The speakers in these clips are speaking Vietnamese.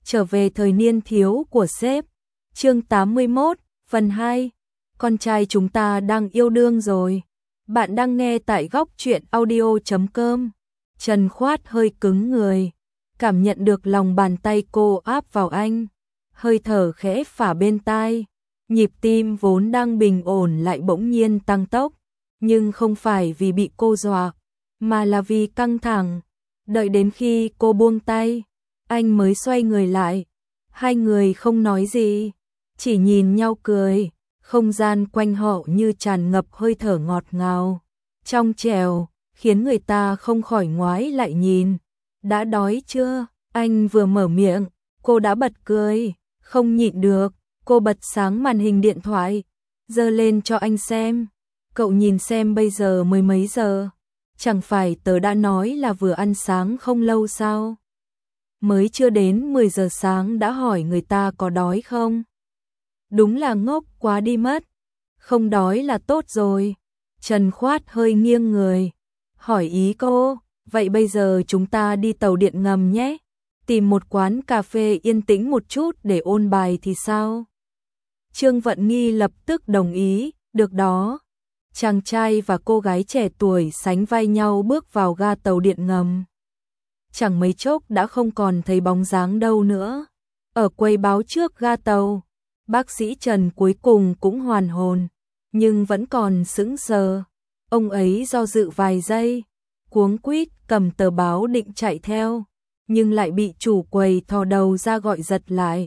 Trở về thời niên thiếu của sếp. Chương 81, phần 2. Con trai chúng ta đang yêu đương rồi. Bạn đang nghe tại góc truyện audio.com. Trần Khoát hơi cứng người, cảm nhận được lòng bàn tay cô áp vào anh, hơi thở khẽ phả bên tai. Nhịp tim vốn đang bình ổn lại bỗng nhiên tăng tốc, nhưng không phải vì bị cô dọa, mà là vì căng thẳng. Đợi đến khi cô buông tay, anh mới xoay người lại. Hai người không nói gì, chỉ nhìn nhau cười. Không gian quanh họ như tràn ngập hơi thở ngọt ngào, trong trẻo, khiến người ta không khỏi ngoái lại nhìn. Đã đói chưa? Anh vừa mở miệng, cô đã bật cười. Không nhịn được, cô bật sáng màn hình điện thoại, giơ lên cho anh xem. Cậu nhìn xem bây giờ mới mấy giờ? Chẳng phải tớ đã nói là vừa ăn sáng không lâu sao? Mới chưa đến 10 giờ sáng đã hỏi người ta có đói không? Đúng là ngốc quá đi mất. Không đói là tốt rồi. Trần Khoát hơi nghiêng người, hỏi ý cô, vậy bây giờ chúng ta đi tàu điện ngầm nhé. Tìm một quán cà phê yên tĩnh một chút để ôn bài thì sao? Trương Vận Nghi lập tức đồng ý, được đó. Chàng trai và cô gái trẻ tuổi sánh vai nhau bước vào ga tàu điện ngầm. Chẳng mấy chốc đã không còn thấy bóng dáng đâu nữa. Ở quầy báo trước ga tàu, bác sĩ Trần cuối cùng cũng hoàn hồn, nhưng vẫn còn sững sờ. Ông ấy do dự vài giây, cuống quýt cầm tờ báo định chạy theo, nhưng lại bị chủ quầy thò đầu ra gọi giật lại.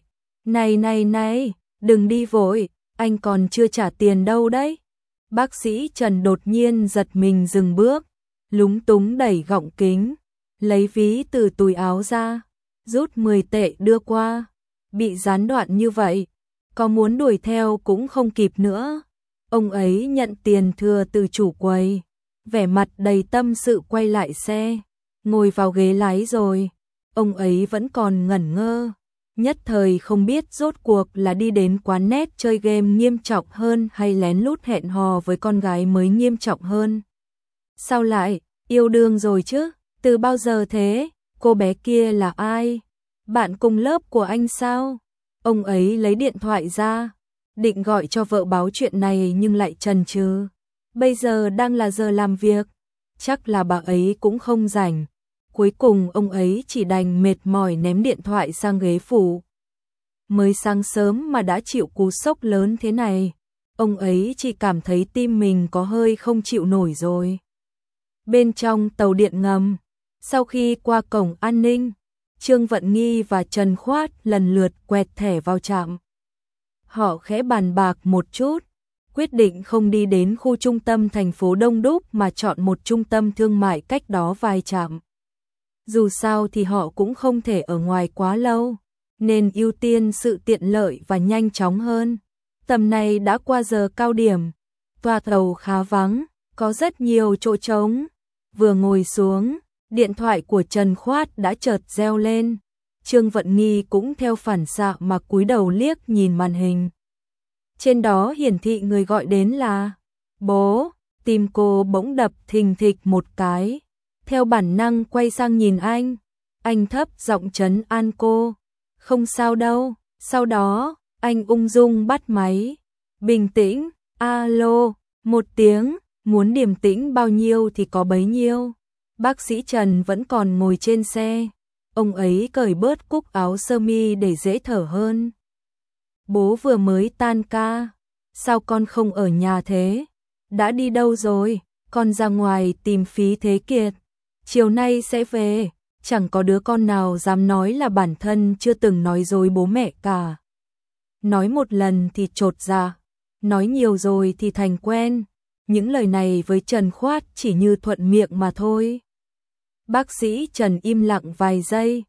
Này, đừng đi vội, anh còn chưa trả tiền đâu đấy. Bác sĩ Trần đột nhiên giật mình dừng bước, lúng túng đẩy gọng kính, lấy ví từ túi áo ra, rút 10 tệ đưa qua. Bị gián đoạn như vậy, có muốn đuổi theo cũng không kịp nữa. Ông ấy nhận tiền thừa từ chủ quầy, vẻ mặt đầy tâm sự quay lại xe, ngồi vào ghế lái rồi. Ông ấy vẫn còn ngẩn ngơ, nhất thời không biết rốt cuộc là đi đến quán net chơi game nghiêm trọng hơn hay lén lút hẹn hò với con gái mới nghiêm trọng hơn. Sao lại yêu đương rồi chứ? Từ bao giờ thế? Cô bé kia là ai? Bạn cùng lớp của anh sao? Ông ấy lấy điện thoại ra, định gọi cho vợ báo chuyện này nhưng lại chần chừ. Bây giờ đang là giờ làm việc, chắc là bà ấy cũng không rảnh. Cuối cùng ông ấy chỉ đành mệt mỏi ném điện thoại sang ghế phụ. Mới sáng sớm mà đã chịu cú sốc lớn thế này, ông ấy chỉ cảm thấy tim mình có hơi không chịu nổi rồi. Bên trong tàu điện ngầm, sau khi qua cổng an ninh, Trương Vận Nghi và Trần Khoát lần lượt quẹt thẻ vào trạm. Họ khẽ bàn bạc một chút, quyết định không đi đến khu trung tâm thành phố đông đúc mà chọn một trung tâm thương mại cách đó vài trạm. Dù sao thì họ cũng không thể ở ngoài quá lâu, nên ưu tiên sự tiện lợi và nhanh chóng hơn. Tầm này đã qua giờ cao điểm, toa tàu khá vắng, có rất nhiều chỗ trống. Vừa ngồi xuống, điện thoại của Trần Khoát đã chợt reo lên. Trương Vận Nghi cũng theo phản xạ mà cúi đầu liếc nhìn màn hình. Trên đó hiển thị người gọi đến là bố. Tim cô bỗng đập thình thịch một cái, theo bản năng quay sang nhìn anh thấp giọng trấn an cô. Không sao đâu. Sau đó, anh ung dung bắt máy. Bình tĩnh, alo, một tiếng, muốn điềm tĩnh bao nhiêu thì có bấy nhiêu. Bác sĩ Trần vẫn còn ngồi trên xe, ông ấy cởi bớt cúc áo sơ mi để dễ thở hơn. Bố vừa mới tan ca, sao con không ở nhà thế? Đã đi đâu rồi? Con ra ngoài tìm Phí Thế Kiệt, chiều nay sẽ về. Chẳng có đứa con nào dám nói là bản thân chưa từng nói dối bố mẹ cả. Nói một lần thì chột dạ, nói nhiều rồi thì thành quen. Những lời này với Trần Khoát chỉ như thuận miệng mà thôi. Bác sĩ Trần im lặng vài giây.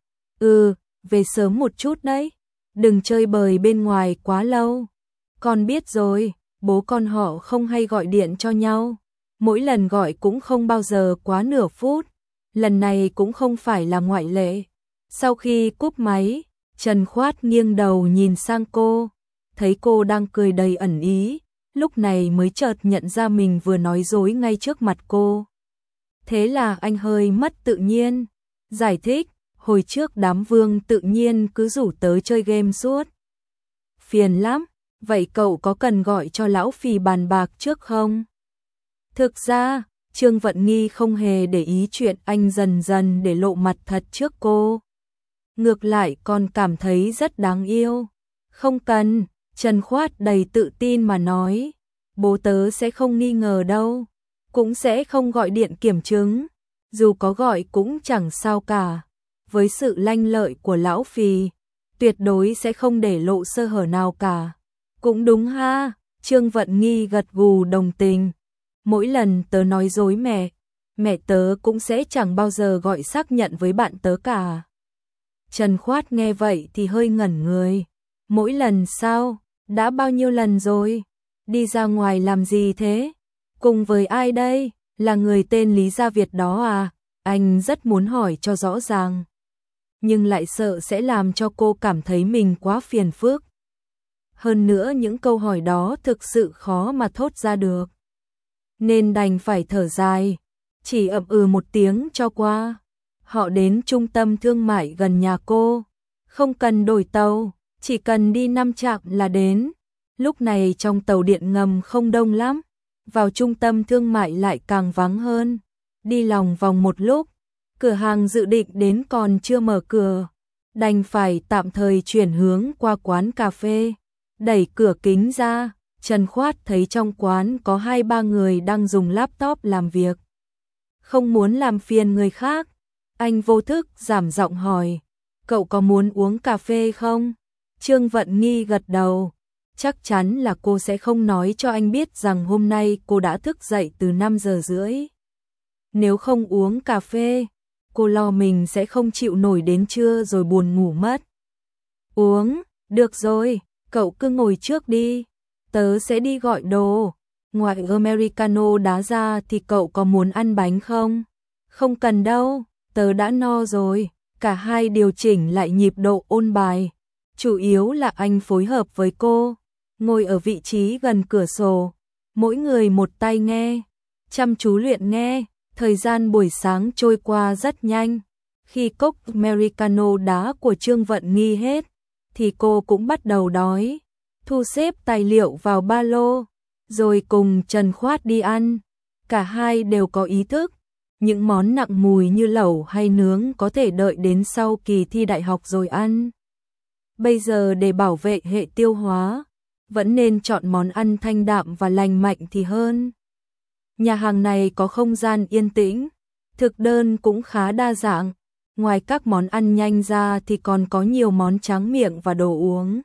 Về sớm một chút đấy, đừng chơi bời bên ngoài quá lâu. Con biết rồi, bố con họ không hay gọi điện cho nhau, mỗi lần gọi cũng không bao giờ quá nửa phút. Lần này cũng không phải là ngoại lệ. Sau khi cúp máy, Trần Khoát nghiêng đầu nhìn sang cô, thấy cô đang cười đầy ẩn ý, lúc này mới chợt nhận ra mình vừa nói dối ngay trước mặt cô. Thế là anh hơi mất tự nhiên, giải thích, hồi trước đám Vương tự nhiên cứ rủ tớ chơi game suốt. Phiền lắm, vậy cậu có cần gọi cho lão Phì bàn bạc trước không? Thực ra, Trương Vận Nghi không hề để ý chuyện anh dần dần để lộ mặt thật trước cô. Ngược lại còn cảm thấy rất đáng yêu. Không cần, Trần Khoát đầy tự tin mà nói. Bố tớ sẽ không nghi ngờ đâu. Cũng sẽ không gọi điện kiểm chứng. Dù có gọi cũng chẳng sao cả. Với sự lanh lợi của lão Phì, tuyệt đối sẽ không để lộ sơ hở nào cả. Cũng đúng ha, Trương Vận Nghi gật gù đồng tình. Mỗi lần tớ nói dối mẹ tớ cũng sẽ chẳng bao giờ gọi xác nhận với bạn tớ cả. Trần Khoát nghe vậy thì hơi ngẩn người. Mỗi lần sao? Đã bao nhiêu lần rồi? Đi ra ngoài làm gì thế? Cùng với ai đây? Là người tên Lý Gia Việt đó à? Anh rất muốn hỏi cho rõ ràng, nhưng lại sợ sẽ làm cho cô cảm thấy mình quá phiền phức. Hơn nữa những câu hỏi đó thực sự khó mà thốt ra được. Nên đành phải thở dài, chỉ ậm ừ một tiếng cho qua. Họ đến trung tâm thương mại gần nhà cô, không cần đổi tàu, chỉ cần đi 5 trạm là đến. Lúc này trong tàu điện ngầm không đông lắm, vào trung tâm thương mại lại càng vắng hơn. Đi lòng vòng một lúc, cửa hàng dự định đến còn chưa mở cửa, đành phải tạm thời chuyển hướng qua quán cà phê. Đẩy cửa kính ra, Trần Khoát thấy trong quán có 2-3 người đang dùng laptop làm việc. Không muốn làm phiền người khác, anh vô thức giảm giọng hỏi, cậu có muốn uống cà phê không? Trương Vận Nghi gật đầu, chắc chắn là cô sẽ không nói cho anh biết rằng hôm nay cô đã thức dậy từ 5 giờ rưỡi. Nếu không uống cà phê, cô lo mình sẽ không chịu nổi đến trưa rồi buồn ngủ mất. Uống, được rồi, cậu cứ ngồi trước đi, tớ sẽ đi gọi đồ. Ngoài Americano đá ra thì cậu có muốn ăn bánh không? Không cần đâu, tớ đã no rồi. Cả hai điều chỉnh lại nhịp độ ôn bài. Chủ yếu là anh phối hợp với cô, ngồi ở vị trí gần cửa sổ, mỗi người một tay nghe, chăm chú luyện nghe. Thời gian buổi sáng trôi qua rất nhanh. Khi cốc Americano đá của Trương Vận Nghi hết, thì cô cũng bắt đầu đói. Thu xếp tài liệu vào ba lô, rồi cùng Trần Khoát đi ăn. Cả hai đều có ý thức, những món nặng mùi như lẩu hay nướng có thể đợi đến sau kỳ thi đại học rồi ăn. Bây giờ để bảo vệ hệ tiêu hóa, vẫn nên chọn món ăn thanh đạm và lành mạnh thì hơn. Nhà hàng này có không gian yên tĩnh, thực đơn cũng khá đa dạng. Ngoài các món ăn nhanh ra thì còn có nhiều món tráng miệng và đồ uống.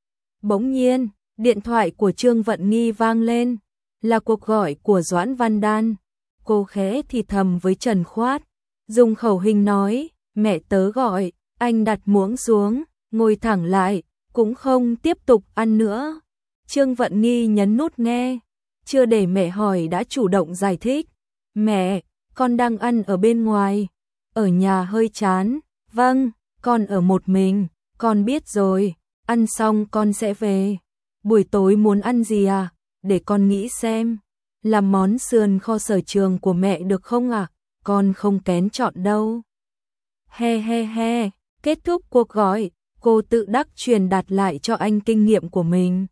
Bỗng nhiên, điện thoại của Trương Vận Nghi vang lên, là cuộc gọi của Doãn Văn Đan. Cô khẽ thì thầm với Trần Khoát, dùng khẩu hình nói, mẹ tớ gọi. Anh đặt muỗng xuống, ngồi thẳng lại, cũng không tiếp tục ăn nữa. Trương Vận Nghi nhấn nút nghe, chưa để mẹ hỏi đã chủ động giải thích. Mẹ, con đang ăn ở bên ngoài, ở nhà hơi chán. Vâng, con ở một mình, con biết rồi, ăn xong con sẽ về. Buổi tối muốn ăn gì à? Để con nghĩ xem. Làm món sườn kho sở trường của mẹ được không ạ? Con không kén chọn đâu. He he he, kết thúc cuộc gọi, cô tự đắc truyền đạt lại cho anh kinh nghiệm của mình.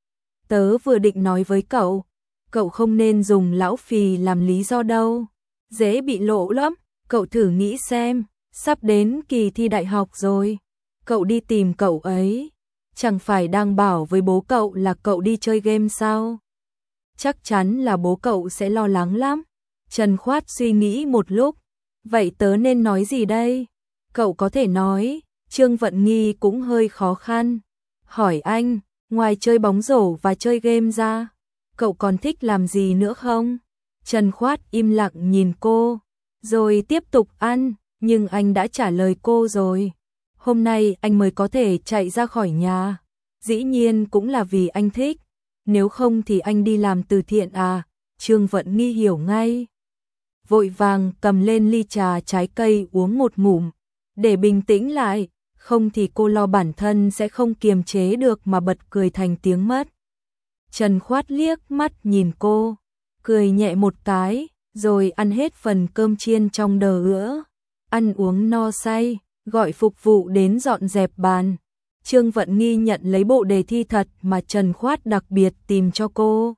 Tớ vừa định nói với cậu không nên dùng lão Phì làm lý do đâu. Dễ bị lộ lắm, cậu thử nghĩ xem, sắp đến kỳ thi đại học rồi. Cậu đi tìm cậu ấy, chẳng phải đang bảo với bố cậu là cậu đi chơi game sao? Chắc chắn là bố cậu sẽ lo lắng lắm. Trần Khoát suy nghĩ một lúc, vậy tớ nên nói gì đây? Cậu có thể nói, Trương Vận Nghi cũng hơi khó khăn. Hỏi anh, ngoài chơi bóng rổ và chơi game ra, cậu còn thích làm gì nữa không? Trần Khoát im lặng nhìn cô, rồi tiếp tục ăn, nhưng anh đã trả lời cô rồi. Hôm nay anh mới có thể chạy ra khỏi nhà. Dĩ nhiên cũng là vì anh thích, nếu không thì anh đi làm từ thiện à? Trương Vận Nghi hiểu ngay. Vội vàng cầm lên ly trà trái cây uống một ngụm, để bình tĩnh lại, không thì cô lo bản thân sẽ không kiềm chế được mà bật cười thành tiếng mất. Trần Khoát liếc mắt nhìn cô, cười nhẹ một cái, rồi ăn hết phần cơm chiên trong đờ ữa. Ăn uống no say, gọi phục vụ đến dọn dẹp bàn. Trương Vận Nghi nhận lấy bộ đề thi thật mà Trần Khoát đặc biệt tìm cho cô.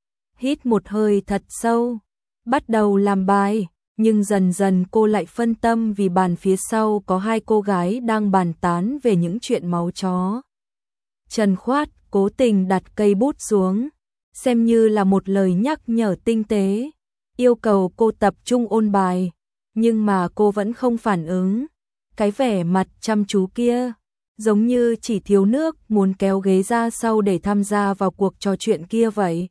Hít một hơi thật sâu, bắt đầu làm bài, nhưng dần dần cô lại phân tâm vì bàn phía sau có hai cô gái đang bàn tán về những chuyện máu chó. Trần Khoát cố tình đặt cây bút xuống, xem như là một lời nhắc nhở tinh tế, yêu cầu cô tập trung ôn bài, nhưng mà cô vẫn không phản ứng. Cái vẻ mặt chăm chú kia, giống như chỉ thiếu nước muốn kéo ghế ra sau để tham gia vào cuộc trò chuyện kia vậy.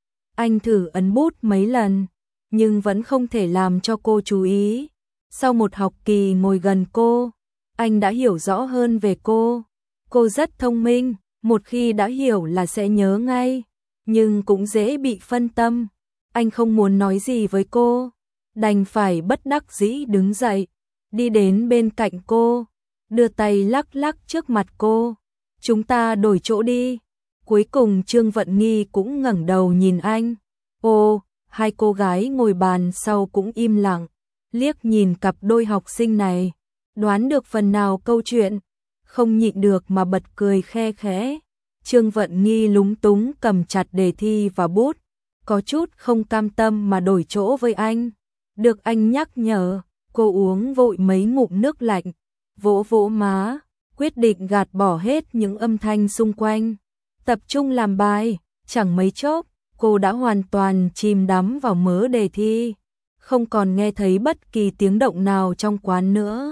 Anh thử ấn bút mấy lần, nhưng vẫn không thể làm cho cô chú ý. Sau một học kỳ ngồi gần cô, anh đã hiểu rõ hơn về cô. Cô rất thông minh, một khi đã hiểu là sẽ nhớ ngay, nhưng cũng dễ bị phân tâm. Anh không muốn nói gì với cô, đành phải bất đắc dĩ đứng dậy, đi đến bên cạnh cô, đưa tay lắc lắc trước mặt cô. Chúng ta đổi chỗ đi. Cuối cùng Trương Vận Nghi cũng ngẩng đầu nhìn anh. Ô, hai cô gái ngồi bàn sau cũng im lặng, liếc nhìn cặp đôi học sinh này, đoán được phần nào câu chuyện, không nhịn được mà bật cười khe khẽ. Trương Vận Nghi lúng túng cầm chặt đề thi và bút, có chút không cam tâm mà đổi chỗ với anh. Được anh nhắc nhở, cô uống vội mấy ngụm nước lạnh, vỗ vỗ má, quyết định gạt bỏ hết những âm thanh xung quanh, tập trung làm bài. Chẳng mấy chốc, cô đã hoàn toàn chìm đắm vào mớ đề thi, không còn nghe thấy bất kỳ tiếng động nào trong quán nữa.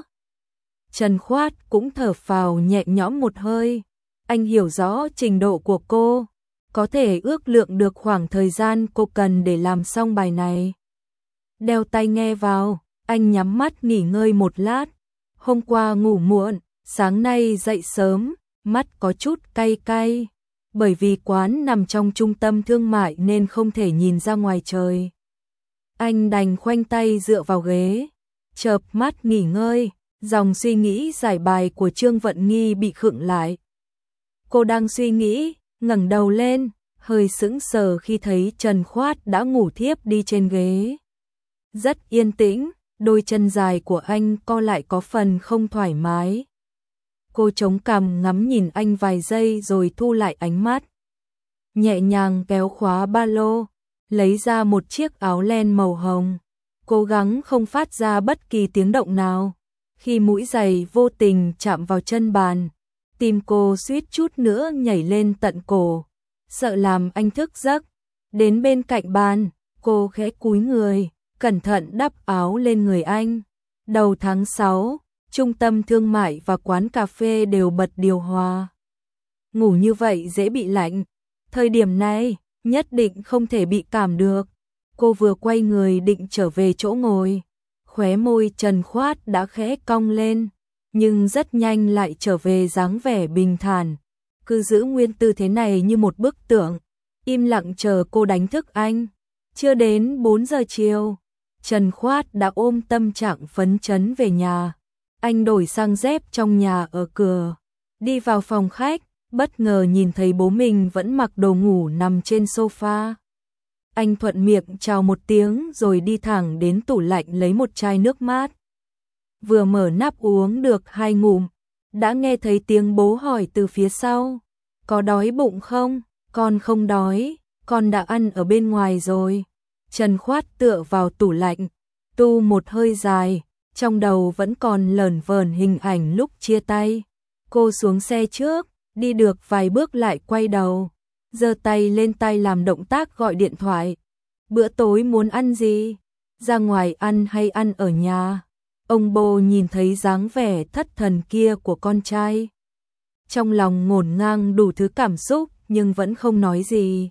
Trần Khoát cũng thở phào nhẹ nhõm một hơi, anh hiểu rõ trình độ của cô, có thể ước lượng được khoảng thời gian cô cần để làm xong bài này. Đeo tai nghe vào, anh nhắm mắt nghỉ ngơi một lát. Hôm qua ngủ muộn, sáng nay dậy sớm, mắt có chút cay cay, bởi vì quán nằm trong trung tâm thương mại nên không thể nhìn ra ngoài trời. Anh đành khoanh tay dựa vào ghế, chợp mắt nghỉ ngơi, dòng suy nghĩ giải bài của Trương Vận Nghi bị khựng lại. Cô đang suy nghĩ, ngẩng đầu lên, hơi sững sờ khi thấy Trần Khoát đã ngủ thiếp đi trên ghế. Rất yên tĩnh, đôi chân dài của anh co lại có phần không thoải mái. Cô chống cằm ngắm nhìn anh vài giây rồi thu lại ánh mắt. Nhẹ nhàng kéo khóa ba lô, lấy ra một chiếc áo len màu hồng, cố gắng không phát ra bất kỳ tiếng động nào. Khi mũi giày vô tình chạm vào chân bàn, tim cô suýt chút nữa nhảy lên tận cổ, sợ làm anh thức giấc. Đến bên cạnh bàn, cô khẽ cúi người, cẩn thận đắp áo lên người anh. Đầu tháng 6, trung tâm thương mại và quán cà phê đều bật điều hòa. Ngủ như vậy dễ bị lạnh, thời điểm này nhất định không thể bị cảm được. Cô vừa quay người định trở về chỗ ngồi, khóe môi Trần Khoát đã khẽ cong lên, nhưng rất nhanh lại trở về dáng vẻ bình thản, cứ giữ nguyên tư thế này như một bức tượng, im lặng chờ cô đánh thức anh. Chưa đến 4 giờ chiều, Trần Khoát đã ôm tâm trạng phấn chấn về nhà. Anh đổi sang dép trong nhà ở cửa, đi vào phòng khách, bất ngờ nhìn thấy bố mình vẫn mặc đồ ngủ nằm trên sofa. Anh thuận miệng chào một tiếng rồi đi thẳng đến tủ lạnh lấy một chai nước mát. Vừa mở nắp uống được 2 ngụm, đã nghe thấy tiếng bố hỏi từ phía sau. Có đói bụng không? Con không đói, con đã ăn ở bên ngoài rồi. Trần Khoát tựa vào tủ lạnh, tu một hơi dài, trong đầu vẫn còn lởn vởn hình ảnh lúc chia tay. Cô xuống xe trước, đi được vài bước lại quay đầu, giơ tay lên tay làm động tác gọi điện thoại. Bữa tối muốn ăn gì? Ra ngoài ăn hay ăn ở nhà? Ông bố nhìn thấy dáng vẻ thất thần kia của con trai, trong lòng ngổn ngang đủ thứ cảm xúc nhưng vẫn không nói gì.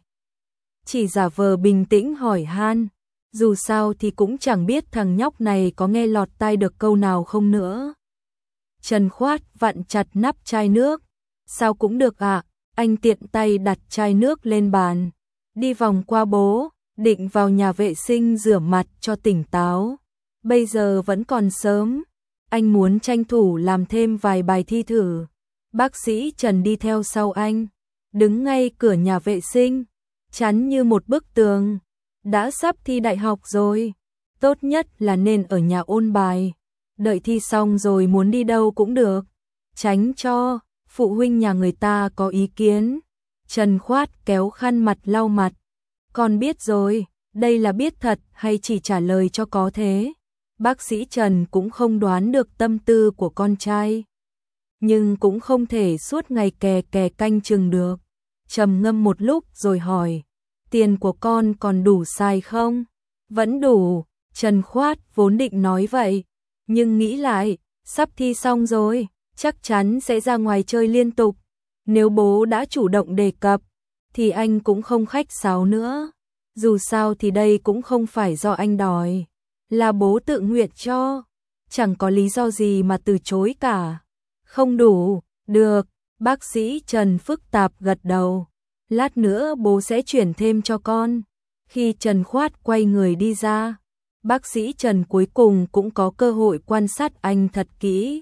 Chỉ giả vờ bình tĩnh hỏi han, dù sao thì cũng chẳng biết thằng nhóc này có nghe lọt tai được câu nào không nữa. Trần Khoát vặn chặt nắp chai nước. Sao cũng được ạ. Anh tiện tay đặt chai nước lên bàn, đi vòng qua bố, định vào nhà vệ sinh rửa mặt cho tỉnh táo. Bây giờ vẫn còn sớm, anh muốn tranh thủ làm thêm vài bài thi thử. Bác sĩ Trần đi theo sau anh, đứng ngay cửa nhà vệ sinh, chắn như một bức tường. Đã sắp thi đại học rồi, tốt nhất là nên ở nhà ôn bài. đợi thi xong rồi muốn đi đâu cũng được, tránh cho phụ huynh nhà người ta có ý kiến. Trần Khoát kéo khăn mặt lau mặt. Con biết rồi, đây là biết thật hay chỉ trả lời cho có thế? Bác sĩ Trần cũng không đoán được tâm tư của con trai, nhưng cũng không thể suốt ngày kè kè canh chừng được. Trầm ngâm một lúc rồi hỏi, tiền của con còn đủ xài không? Vẫn đủ, Trần Khoát vốn định nói vậy, nhưng nghĩ lại, sắp thi xong rồi, chắc chắn sẽ ra ngoài chơi liên tục. Nếu bố đã chủ động đề cập, thì anh cũng không khách sáo nữa. Dù sao thì đây cũng không phải do anh đòi, là bố tự nguyện cho, chẳng có lý do gì mà từ chối cả. Không đủ, được, bác sĩ Trần phức tạp gật đầu. Lát nữa bố sẽ chuyển thêm cho con. Khi Trần Khoát quay người đi ra, bác sĩ Trần cuối cùng cũng có cơ hội quan sát anh thật kỹ.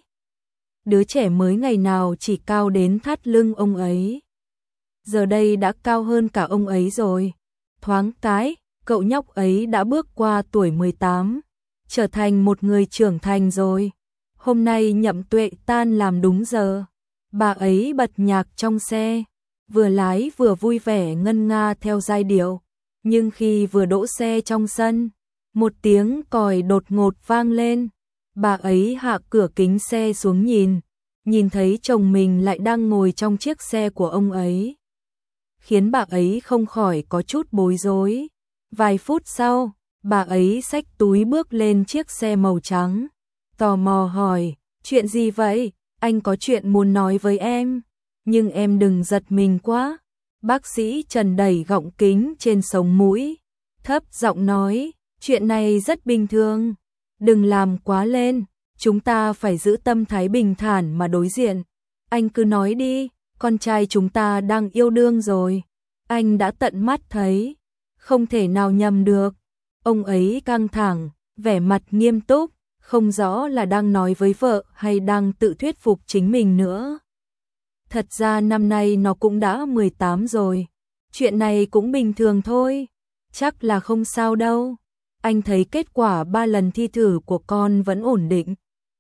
Đứa trẻ mới ngày nào chỉ cao đến thắt lưng ông ấy, giờ đây đã cao hơn cả ông ấy rồi. Thoáng cái, cậu nhóc ấy đã bước qua tuổi 18, trở thành một người trưởng thành rồi. Hôm nay Nhậm Tuệ tan làm đúng giờ, bà ấy bật nhạc trong xe, vừa lái vừa vui vẻ ngân nga theo giai điệu. Nhưng khi vừa đỗ xe trong sân, một tiếng còi đột ngột vang lên. Bà ấy hạ cửa kính xe xuống nhìn thấy chồng mình lại đang ngồi trong chiếc xe của ông ấy, khiến bà ấy không khỏi có chút bối rối. Vài phút sau, bà ấy xách túi bước lên chiếc xe màu trắng, tò mò hỏi, chuyện gì vậy? Anh có chuyện muốn nói với em, nhưng em đừng giật mình quá. Bác sĩ Trần đẩy gọng kính trên sống mũi, thấp giọng nói, chuyện này rất bình thường, đừng làm quá lên, chúng ta phải giữ tâm thái bình thản mà đối diện. Anh cứ nói đi, con trai chúng ta đang yêu đương rồi, anh đã tận mắt thấy, không thể nào nhầm được. Ông ấy căng thẳng, vẻ mặt nghiêm túc, không rõ là đang nói với vợ hay đang tự thuyết phục chính mình nữa. Thật ra năm nay nó cũng đã 18 rồi, chuyện này cũng bình thường thôi, chắc là không sao đâu. Anh thấy kết quả 3 lần thi thử của con vẫn ổn định,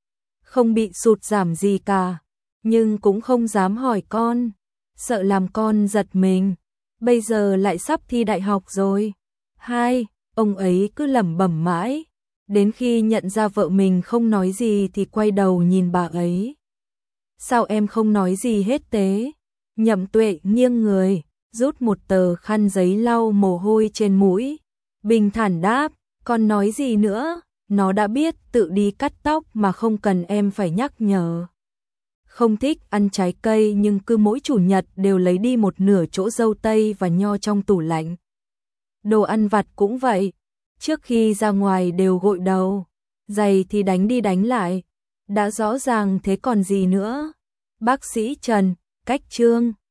không bị sụt giảm gì cả, nhưng cũng không dám hỏi con, sợ làm con giật mình. Bây giờ lại sắp thi đại học rồi. Ông ấy cứ lẩm bẩm mãi, đến khi nhận ra vợ mình không nói gì thì quay đầu nhìn bà ấy. Sao em không nói gì hết thế? Nhậm Tuệ nghiêng người, rút một tờ khăn giấy lau mồ hôi trên mũi, bình thản đáp, con nói gì nữa, nó đã biết tự đi cắt tóc mà không cần em phải nhắc nhở. Không thích ăn trái cây nhưng cứ mỗi chủ nhật đều lấy đi một nửa chỗ dâu tây và nho trong tủ lạnh. Đồ ăn vặt cũng vậy, trước khi ra ngoài đều gội đầu, giày thì đánh đi đánh lại, đã rõ ràng thế còn gì nữa. Bác sĩ Trần, cách chương